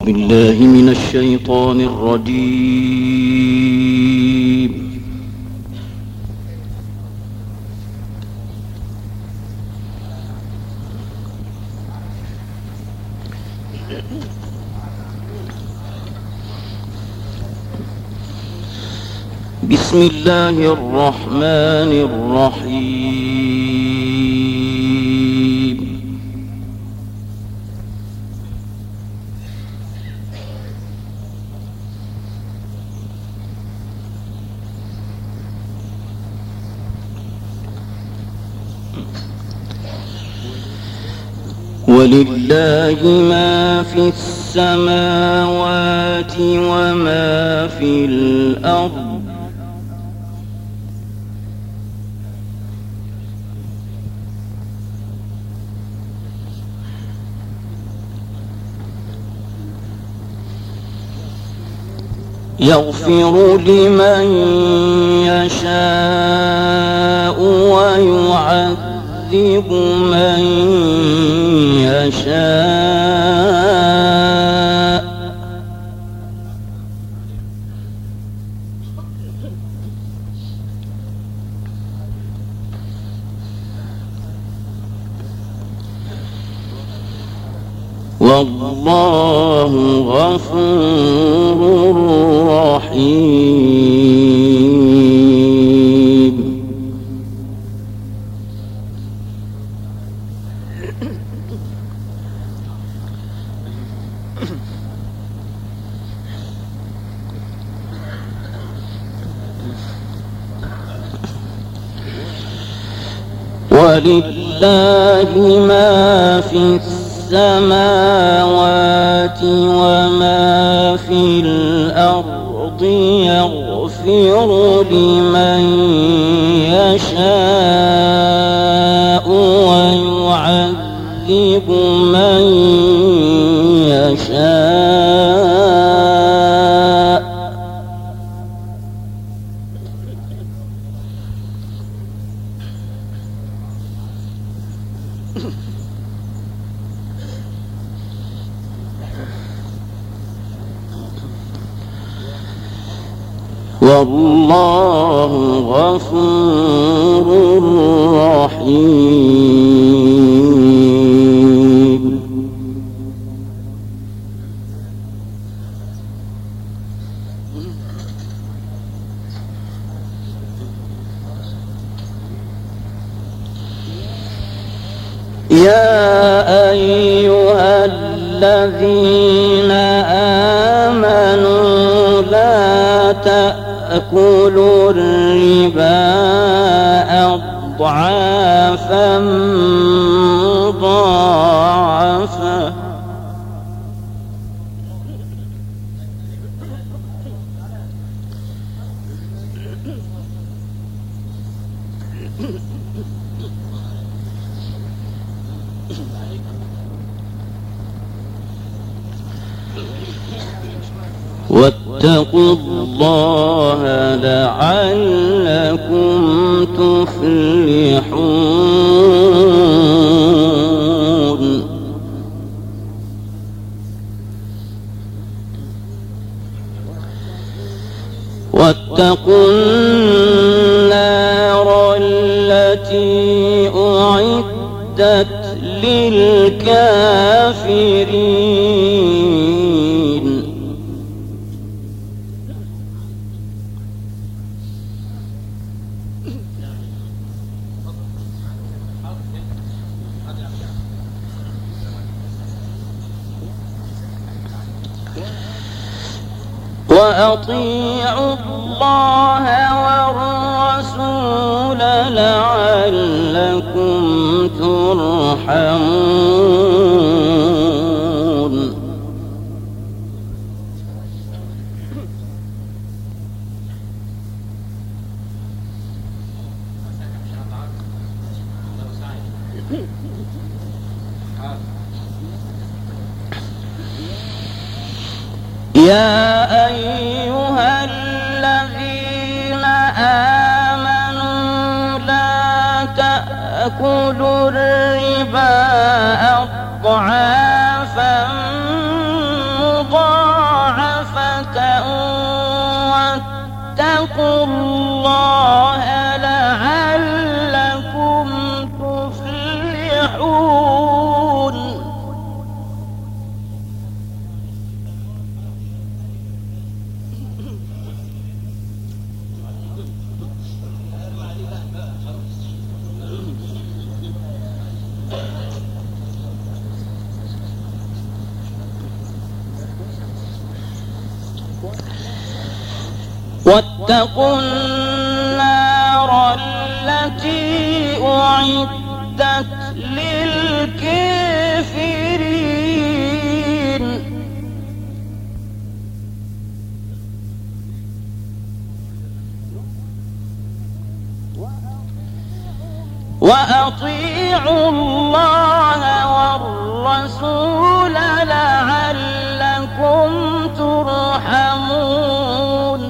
بالله من الشيطان الرجيم. بسم الله الرحمن الرحيم. ولله ما في السماوات وما في الأرض يغفر لمن يشاء ويعذب من يشاء والله غفور رحيم. ولله ما في السماوات وما في الأرض يغفر لمن يشاء ويعذب من يشاء والله غفور رحيم. يا أيها الذين آمنوا لا تأكلوا الربا أضعافا مضاعفة واتقوا الله لعلكم تفلحون. واتقوا النار التي أعدت للكافرين. وأطيعوا الله والرسول لعلكم ترحمون. يا أيها الذين آمنوا لا تأكلوا الربا أضعافا مضاعفة واتقوا الله لعلكم تفلحون. واتقوا النار التي أعدت للكافرين. وأطيعوا الله والرسول لعلكم ترحمون.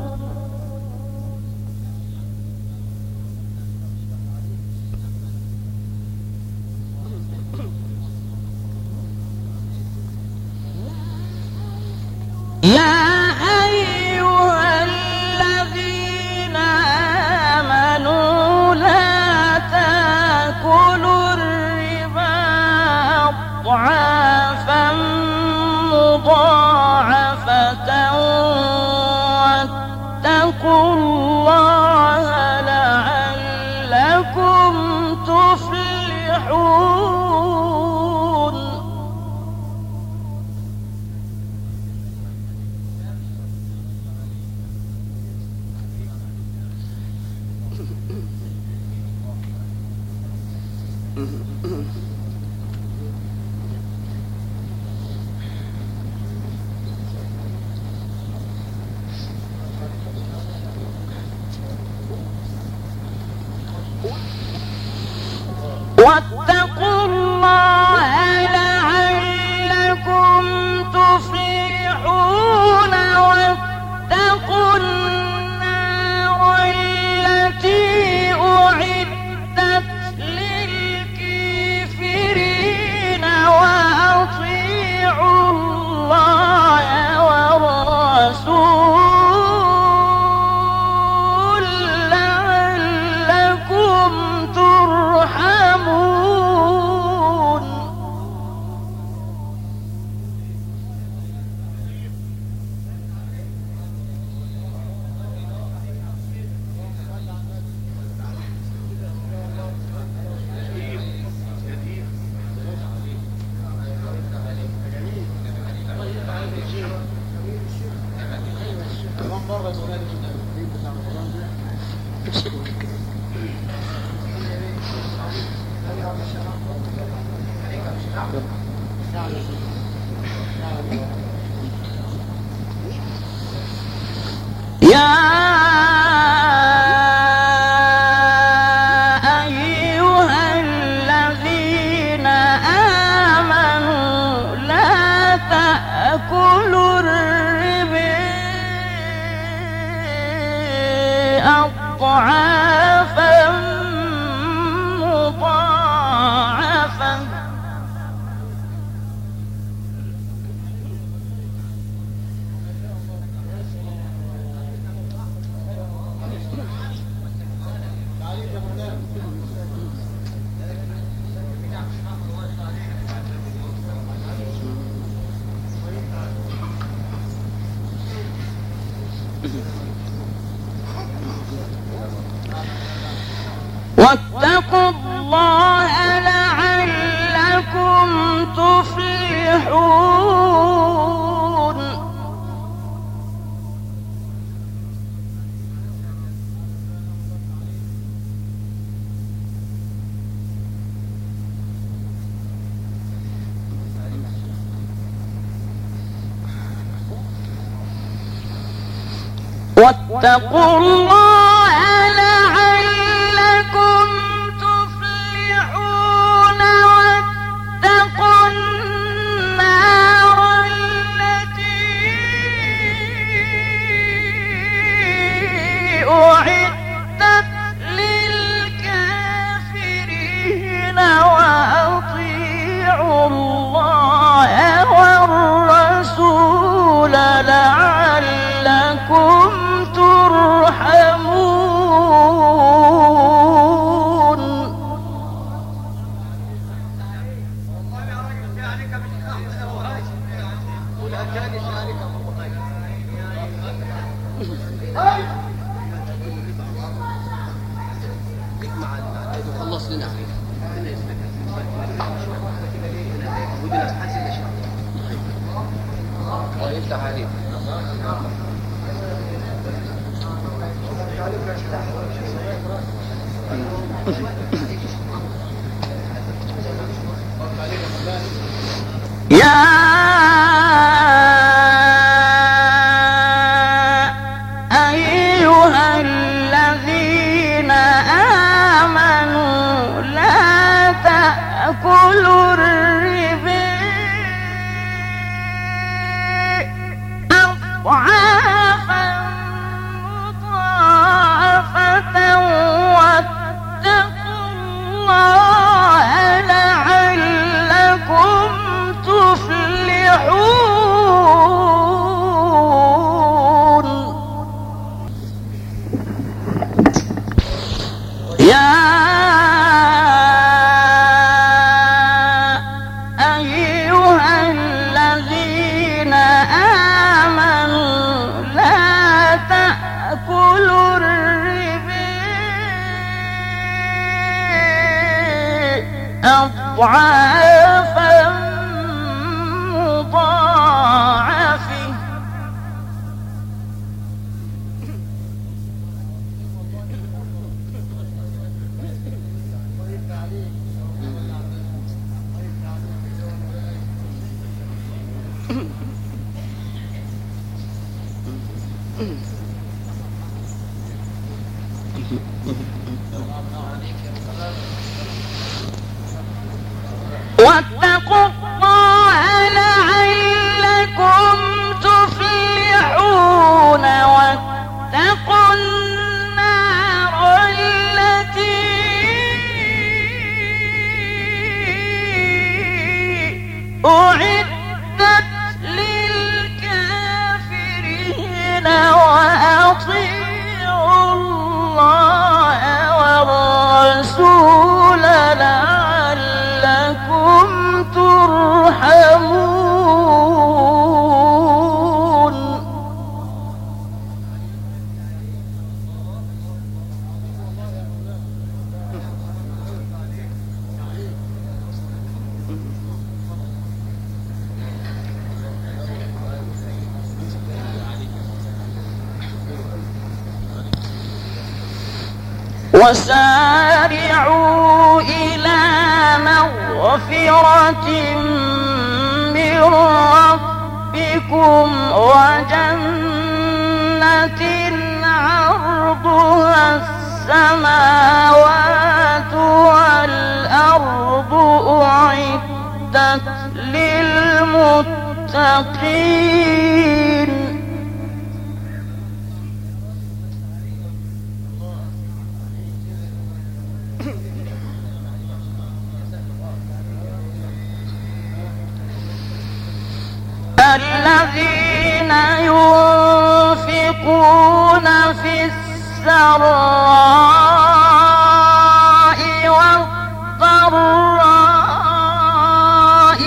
يا أيها الذين آمنوا لا تأكلوا الربا أضعافا مضاعفة واتقوا الله لعلكم تفلحون. واتقوا الله لعلكم تفلحون. واتقوا النار التي أعدت للكافرين. وأطيعوا الله والرسول لعلكم ترحمون. يا أيها الذين آمنوا لا تأكلوا الربا أضعافا مضاعفة واتقوا الله لعلكم تفلحون. واتقوا الله لعلكم تفلحون. واتقوا النار التي أعدت للكافرين. وأطيعوا الله والرسول لعلكم ترحمون. خلص لنا يفتح عليك. يا أيها الذين آمنوا لا تأكلوا الربا أضعافا مضاعفة واتقوا الله لعلكم تفلحون. يا أيها الذين آمنوا لا تأكلوا الربا أضعافا مضاعفة واتقوا الله لعلكم تفلحون. واتقوا النار التي أعدت للكافرين. وأطيعوا الله والرسول لعلكم ترحمون. وسارعوا إلى مغفرة من ربكم وجنة عرضها السماوات والأرض أعدت للمتقين. الذين ينفقون في السراء والضراء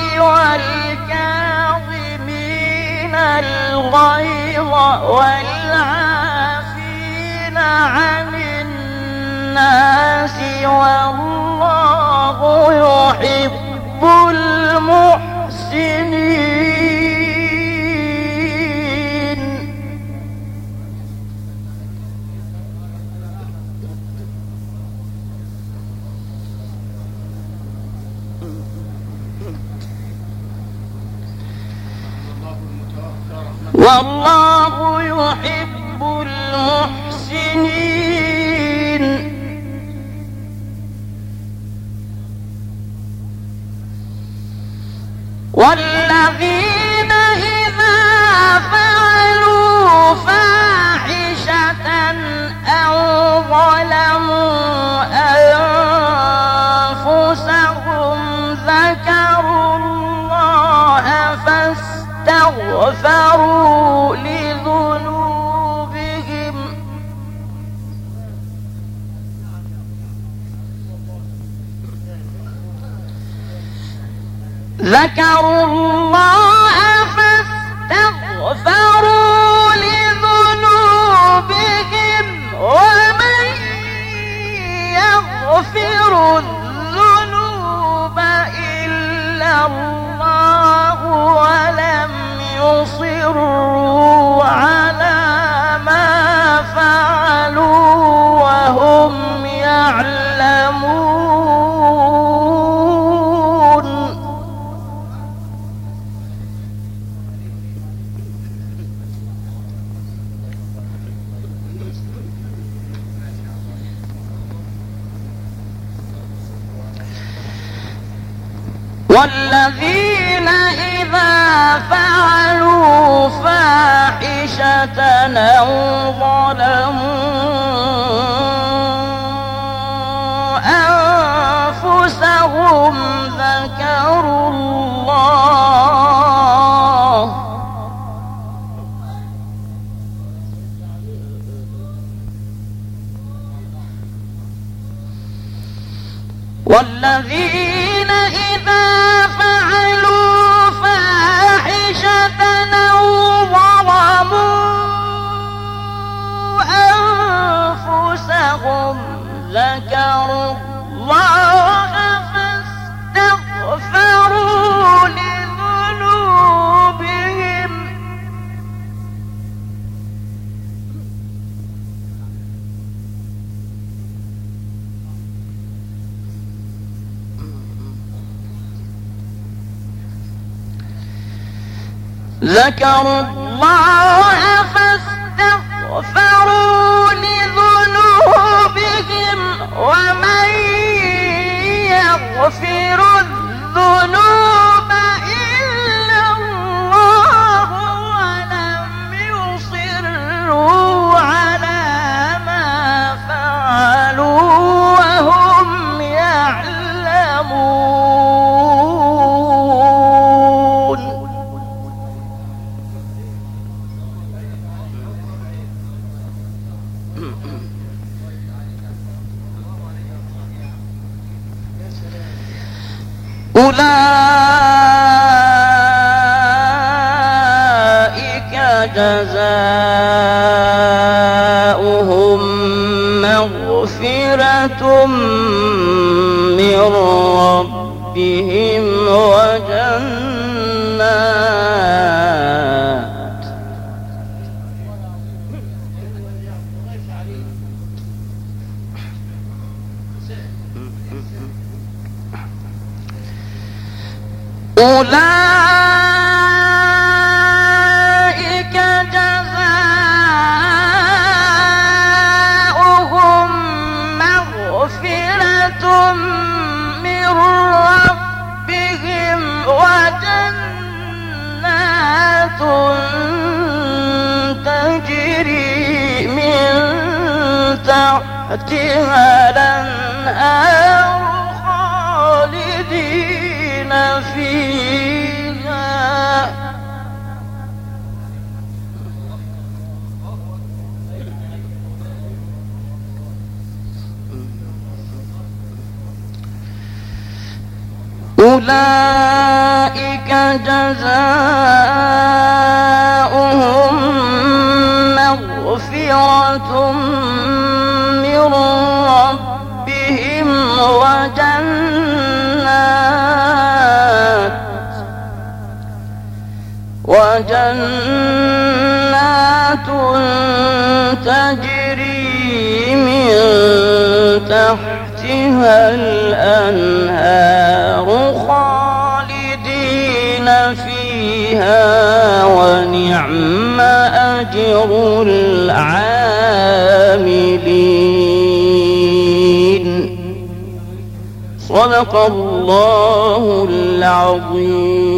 والكاظمين الغيظ والعافين عن الناس والله يحب المحسنين. والله يحب المحسنين. والذين إذا فعلوا فاحشة أو ظلموا أنفسهم ذكروا الله فاستغفروا لذنوبهم ذكروا الله والذين إذا فعلوا فاحشة أو ظلموا أنفسهم ذكروا الله والذين إذا فعلوا فاحشة أو ظلموا أنفسهم ذكروا الله فاستغفروا لذنوبهم ذكروا الله فاستغفروا لذنوبهم ومن يغفر الذنوب إلا الله ولم يصروا على ما فعلوا وهم يعلمون أولئك جزاؤهم مغفرة من ربهم وجنات أولئك جزاؤهم مغفرة من ربهم وجنات تجري من تحتها الأنهار خالدين فيها أولئك جزاؤهم مغفرة من ربهم وجنات تجري من تحتها الأنهار خالدين فيها ونعم أجر العاملين. صدق الله العظيم.